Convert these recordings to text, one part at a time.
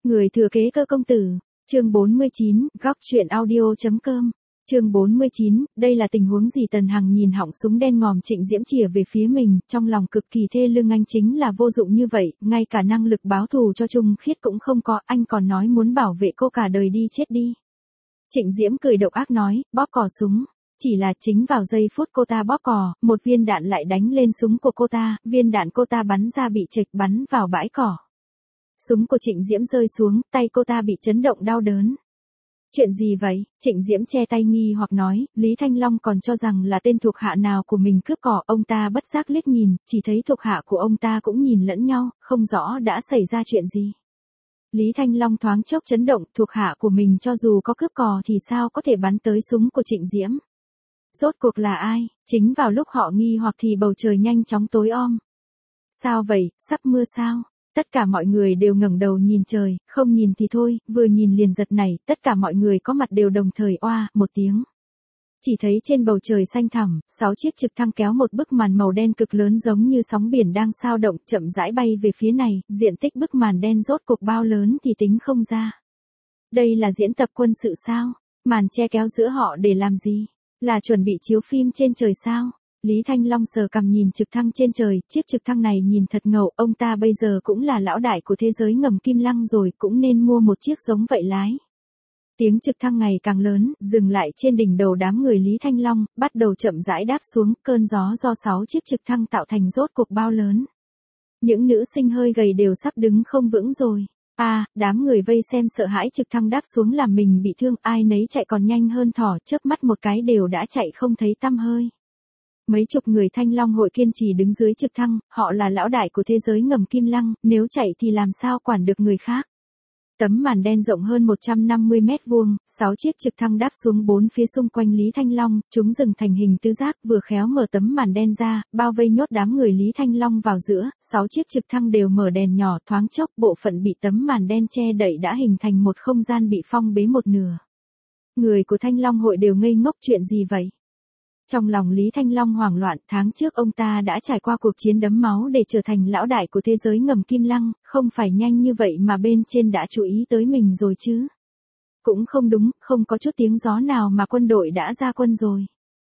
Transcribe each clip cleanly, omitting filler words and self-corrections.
Người thừa kế cơ công tử, chương 49, góc truyện audio.com, chương 49, đây là tình huống gì? Tần Hằng nhìn họng súng đen ngòm Trịnh Diễm chìa về phía mình, trong lòng cực kỳ thê lương. Anh chính là vô dụng như vậy, ngay cả năng lực báo thù cho Trung Khiết cũng không có, anh còn nói muốn bảo vệ cô cả đời, đi chết đi. Trịnh Diễm cười độc ác nói, bóp cò súng. Chỉ là chính vào giây phút cô ta bóp cò, một viên đạn lại đánh lên súng của cô ta, viên đạn cô ta bắn ra bị trệch bắn vào bãi cỏ. Súng của Trịnh Diễm rơi xuống, tay cô ta bị chấn động đau đớn. Chuyện gì vậy? Trịnh Diễm che tay nghi hoặc nói, Lý Thanh Long còn cho rằng là tên thuộc hạ nào của mình cướp cỏ. Ông ta bất giác liếc nhìn, chỉ thấy thuộc hạ của ông ta cũng nhìn lẫn nhau, không rõ đã xảy ra chuyện gì. Lý Thanh Long thoáng chốc chấn động, thuộc hạ của mình cho dù có cướp cò thì sao có thể bắn tới súng của Trịnh Diễm. Rốt cuộc là ai? Chính vào lúc họ nghi hoặc thì bầu trời nhanh chóng tối om. Sao vậy, sắp mưa sao? Tất cả mọi người đều ngẩng đầu nhìn trời, không nhìn thì thôi, vừa nhìn liền giật nảy, tất cả mọi người có mặt đều đồng thời oa một tiếng. Chỉ thấy trên bầu trời xanh thẳm, 6 chiếc trực thăng kéo một bức màn màu đen cực lớn giống như sóng biển đang xao động, chậm rãi bay về phía này. Diện tích bức màn đen rốt cuộc bao lớn thì tính không ra. Đây là diễn tập quân sự sao? Màn che kéo giữa họ để làm gì? Là chuẩn bị chiếu phim trên trời sao? Lý Thanh Long sờ cằm nhìn trực thăng trên trời, chiếc trực thăng này nhìn thật ngầu, ông ta bây giờ cũng là lão đại của thế giới ngầm Kim Lăng rồi, cũng nên mua một chiếc giống vậy lái. Tiếng trực thăng ngày càng lớn, dừng lại trên đỉnh đầu đám người Lý Thanh Long, bắt đầu chậm rãi đáp xuống, cơn gió do 6 chiếc trực thăng tạo thành rốt cuộc bao lớn. Những nữ sinh hơi gầy đều sắp đứng không vững rồi. Đám người vây xem sợ hãi trực thăng đáp xuống làm mình bị thương, ai nấy chạy còn nhanh hơn thỏ, chớp mắt một cái đều đã chạy không thấy tăm hơi. Mấy chục người Thanh Long hội kiên trì đứng dưới trực thăng, họ là lão đại của thế giới ngầm Kim Lăng, nếu chạy thì làm sao quản được người khác. Tấm màn đen rộng hơn 150 mét vuông, 6 chiếc trực thăng đáp xuống bốn phía xung quanh Lý Thanh Long, chúng dừng thành hình tứ giác, vừa khéo mở tấm màn đen ra, bao vây nhốt đám người Lý Thanh Long vào giữa. 6 chiếc trực thăng đều mở đèn nhỏ, thoáng chốc bộ phận bị tấm màn đen che đậy đã hình thành một không gian bị phong bế một nửa. Người của Thanh Long hội đều ngây ngốc, chuyện gì vậy? Trong lòng Lý Thanh Long hoảng loạn, tháng trước ông ta đã trải qua cuộc chiến đẫm máu để trở thành lão đại của thế giới ngầm Kim Lăng, không phải nhanh như vậy mà bên trên đã chú ý tới mình rồi chứ. Cũng không đúng, không có chút tiếng gió nào mà quân đội đã ra quân rồi.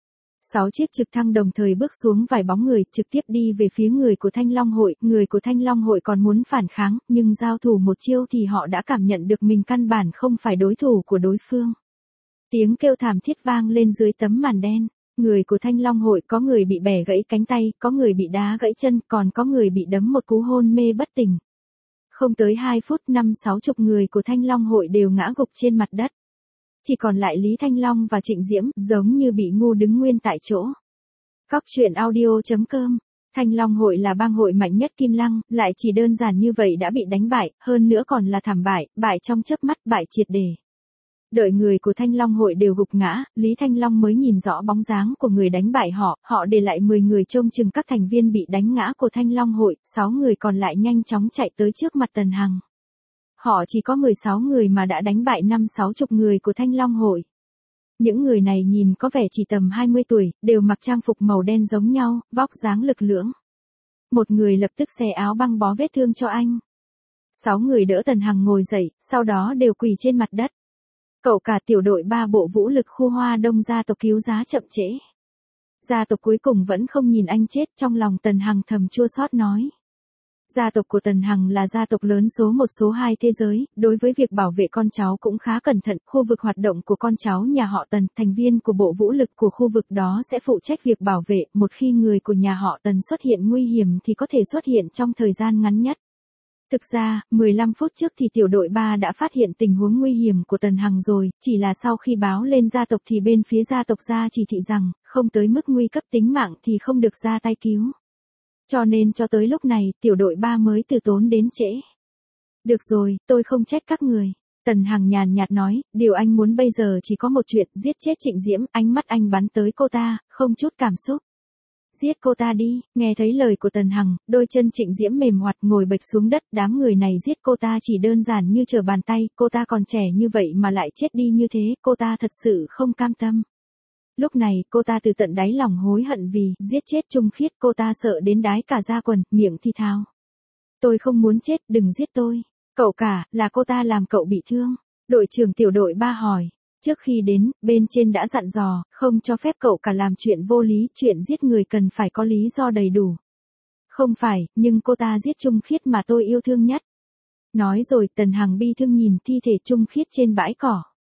6 chiếc trực thăng đồng thời bước xuống, vài bóng người trực tiếp đi về phía người của Thanh Long hội. Người của Thanh Long hội còn muốn phản kháng, nhưng giao thủ một chiêu thì họ đã cảm nhận được mình căn bản không phải đối thủ của đối phương. Tiếng kêu thảm thiết vang lên dưới tấm màn đen. Người của Thanh Long hội có người bị bẻ gãy cánh tay, có người bị đá gãy chân, còn có người bị đấm một cú hôn mê bất tỉnh. Không tới 2 phút, 50-60 người của Thanh Long hội đều ngã gục trên mặt đất. Chỉ còn lại Lý Thanh Long và Trịnh Diễm, giống như bị ngu đứng nguyên tại chỗ. Góc truyện audio.com. Thanh Long hội là bang hội mạnh nhất Kim Lăng, lại chỉ đơn giản như vậy đã bị đánh bại, hơn nữa còn là thảm bại, bại trong chớp mắt, bại triệt để. Đợi người của Thanh Long hội đều gục ngã, Lý Thanh Long mới nhìn rõ bóng dáng của người đánh bại họ, họ để lại 10 người trông chừng các thành viên bị đánh ngã của Thanh Long hội, 6 người còn lại nhanh chóng chạy tới trước mặt Tần Hằng. Họ chỉ có 16 người mà đã đánh bại 50-60 người của Thanh Long hội. Những người này nhìn có vẻ chỉ tầm 20 tuổi, đều mặc trang phục màu đen giống nhau, vóc dáng lực lưỡng. Một người lập tức xẻ áo băng bó vết thương cho anh. 6 người đỡ Tần Hằng ngồi dậy, sau đó đều quỳ trên mặt đất. Cậu cả tiểu đội 3 bộ vũ lực khu Hoa Đông gia tộc cứu giá chậm trễ. Gia tộc cuối cùng vẫn không nhìn anh chết, trong lòng Tần Hằng thầm chua xót nói. Gia tộc của Tần Hằng là gia tộc lớn số 1 số 2 thế giới, đối với việc bảo vệ con cháu cũng khá cẩn thận, khu vực hoạt động của con cháu nhà họ Tần, thành viên của bộ vũ lực của khu vực đó sẽ phụ trách việc bảo vệ, một khi người của nhà họ Tần xuất hiện nguy hiểm thì có thể xuất hiện trong thời gian ngắn nhất. Thực ra, 15 phút trước thì tiểu đội 3 đã phát hiện tình huống nguy hiểm của Tần Hằng rồi, chỉ là sau khi báo lên gia tộc thì bên phía gia tộc ra chỉ thị rằng, không tới mức nguy cấp tính mạng thì không được ra tay cứu. Cho nên cho tới lúc này, tiểu đội 3 mới từ tốn đến trễ. Được rồi, tôi không trách các người. Tần Hằng nhàn nhạt nói, điều anh muốn bây giờ chỉ có một chuyện, giết chết Trịnh Diễm, ánh mắt anh bắn tới cô ta, không chút cảm xúc. Giết cô ta đi, nghe thấy lời của Tần Hằng, đôi chân Trịnh Diễm mềm hoạt ngồi bệt xuống đất, đám người này giết cô ta chỉ đơn giản như trở bàn tay, cô ta còn trẻ như vậy mà lại chết đi như thế, cô ta thật sự không cam tâm. Lúc này, cô ta từ tận đáy lòng hối hận vì giết chết Trung Khiết, cô ta sợ đến đái cả da quần, miệng thì thào. Tôi không muốn chết, đừng giết tôi. Cậu cả, là cô ta làm cậu bị thương. Đội trưởng tiểu đội 3 hỏi. Trước khi đến, bên trên đã dặn dò, không cho phép cậu cả làm chuyện vô lý, chuyện giết người cần phải có lý do đầy đủ. Không phải, nhưng cô ta giết Trung Khiết mà tôi yêu thương nhất. Nói rồi Tần Hằng bi thương nhìn thi thể Trung Khiết trên bãi cỏ.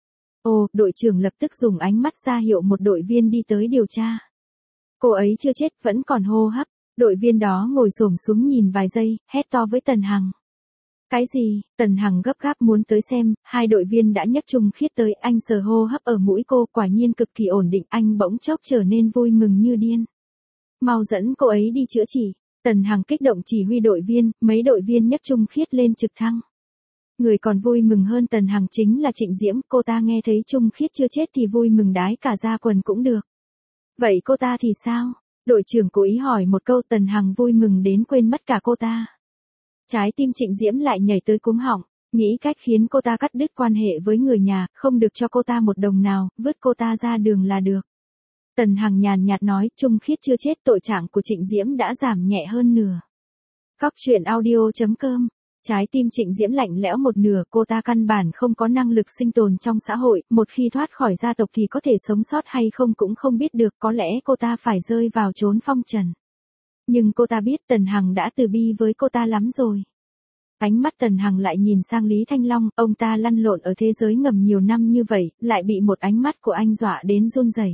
Ồ, đội trưởng lập tức dùng ánh mắt ra hiệu một đội viên đi tới điều tra. Cô ấy chưa chết, vẫn còn hô hấp. Đội viên đó ngồi xổm xuống nhìn vài giây, hét to với Tần Hằng. Cái gì? Tần Hằng gấp gáp muốn tới xem, hai đội viên đã nhấc Trung Khiết tới, anh sờ hô hấp ở mũi cô, quả nhiên cực kỳ ổn định, anh bỗng chốc trở nên vui mừng như điên. Mau dẫn cô ấy đi chữa trị. Tần Hằng kích động chỉ huy đội viên, mấy đội viên nhấc Trung Khiết lên trực thăng. Người còn vui mừng hơn Tần Hằng chính là Trịnh Diễm, cô ta nghe thấy Trung Khiết chưa chết thì vui mừng đái cả da quần cũng được. Vậy cô ta thì sao? Đội trưởng cố ý hỏi một câu, Tần Hằng vui mừng đến quên mất cả cô ta. Trái tim Trịnh Diễm lại nhảy tới cuống họng, nghĩ cách khiến cô ta cắt đứt quan hệ với người nhà, không được cho cô ta một đồng nào, vứt cô ta ra đường là được. Tần Hằng nhàn nhạt nói, Trung Khiết chưa chết, tội trạng của Trịnh Diễm đã giảm nhẹ hơn nửa. Góc truyện audio.com. Trái tim Trịnh Diễm lạnh lẽo một nửa, cô ta căn bản không có năng lực sinh tồn trong xã hội, một khi thoát khỏi gia tộc thì có thể sống sót hay không cũng không biết được, có lẽ cô ta phải rơi vào chốn phong trần. Nhưng cô ta biết Tần Hằng đã từ bi với cô ta lắm rồi. Ánh mắt Tần Hằng lại nhìn sang Lý Thanh Long, ông ta lăn lộn ở thế giới ngầm nhiều năm như vậy, lại bị một ánh mắt của anh dọa đến run rẩy.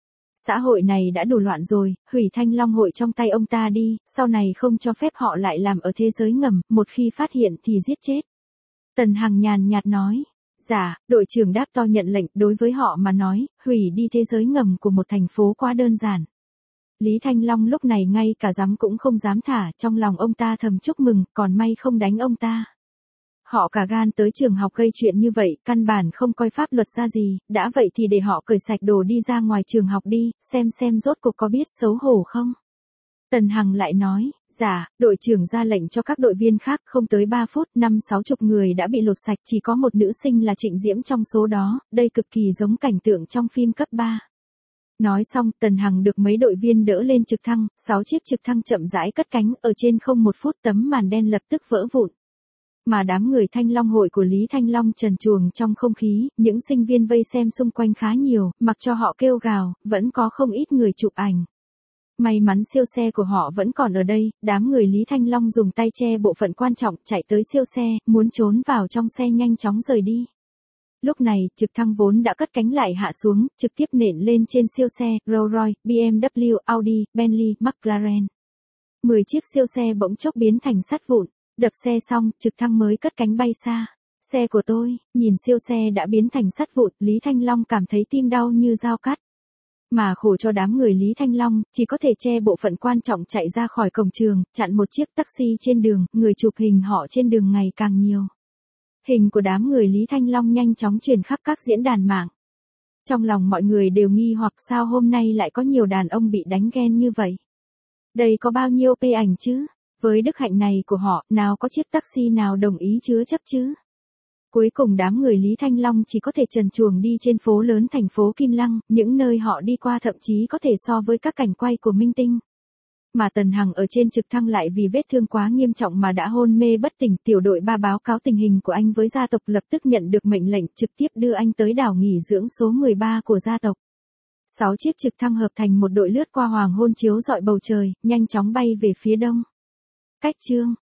Xã hội này đã đủ loạn rồi, hủy Thanh Long hội trong tay ông ta đi, sau này không cho phép họ lại làm ở thế giới ngầm, một khi phát hiện thì giết chết. Tần Hằng nhàn nhạt nói. Dạ, đội trưởng đáp to nhận lệnh, đối với họ mà nói, hủy đi thế giới ngầm của một thành phố quá đơn giản. Lý Thanh Long lúc này ngay cả dám cũng không dám thả, trong lòng ông ta thầm chúc mừng, còn may không đánh ông ta. Họ cả gan tới trường học gây chuyện như vậy, căn bản không coi pháp luật ra gì, đã vậy thì để họ cởi sạch đồ đi ra ngoài trường học đi, xem rốt cuộc có biết xấu hổ không. Tần Hằng lại nói, dạ, đội trưởng ra lệnh cho các đội viên khác, không tới 3 phút, 50-60 người đã bị lột sạch, chỉ có một nữ sinh là Trịnh Diễm trong số đó, đây cực kỳ giống cảnh tượng trong phim cấp 3. Nói xong, Tần Hằng được mấy đội viên đỡ lên trực thăng, 6 chiếc trực thăng chậm rãi cất cánh, ở trên không 1 phút tấm màn đen lập tức vỡ vụn. Mà đám người Thanh Long hội của Lý Thanh Long trần truồng trong không khí, những sinh viên vây xem xung quanh khá nhiều, mặc cho họ kêu gào, vẫn có không ít người chụp ảnh. May mắn siêu xe của họ vẫn còn ở đây, đám người Lý Thanh Long dùng tay che bộ phận quan trọng chạy tới siêu xe, muốn trốn vào trong xe nhanh chóng rời đi. Lúc này, trực thăng vốn đã cất cánh lại hạ xuống, trực tiếp nện lên trên siêu xe, Rolls-Royce, BMW, Audi, Bentley, McLaren. 10 chiếc siêu xe bỗng chốc biến thành sắt vụn. Đập xe xong, trực thăng mới cất cánh bay xa. Xe của tôi, nhìn siêu xe đã biến thành sắt vụn, Lý Thanh Long cảm thấy tim đau như dao cắt. Mà khổ cho đám người Lý Thanh Long, chỉ có thể che bộ phận quan trọng chạy ra khỏi cổng trường, chặn một chiếc taxi trên đường, người chụp hình họ trên đường ngày càng nhiều. Hình của đám người Lý Thanh Long nhanh chóng truyền khắp các diễn đàn mạng. Trong lòng mọi người đều nghi hoặc sao hôm nay lại có nhiều đàn ông bị đánh ghen như vậy. Đây có bao nhiêu p ảnh chứ? Với đức hạnh này của họ, nào có chiếc taxi nào đồng ý chứa chấp chứ? Cuối cùng đám người Lý Thanh Long chỉ có thể trần truồng đi trên phố lớn thành phố Kim Lăng, những nơi họ đi qua thậm chí có thể so với các cảnh quay của minh tinh. Mà Tần Hằng ở trên trực thăng lại vì vết thương quá nghiêm trọng mà đã hôn mê bất tỉnh, tiểu đội 3 báo cáo tình hình của anh với gia tộc, lập tức nhận được mệnh lệnh trực tiếp đưa anh tới đảo nghỉ dưỡng số 13 của gia tộc. 6 chiếc trực thăng hợp thành một đội lướt qua hoàng hôn chiếu rọi bầu trời, nhanh chóng bay về phía đông. Cách chương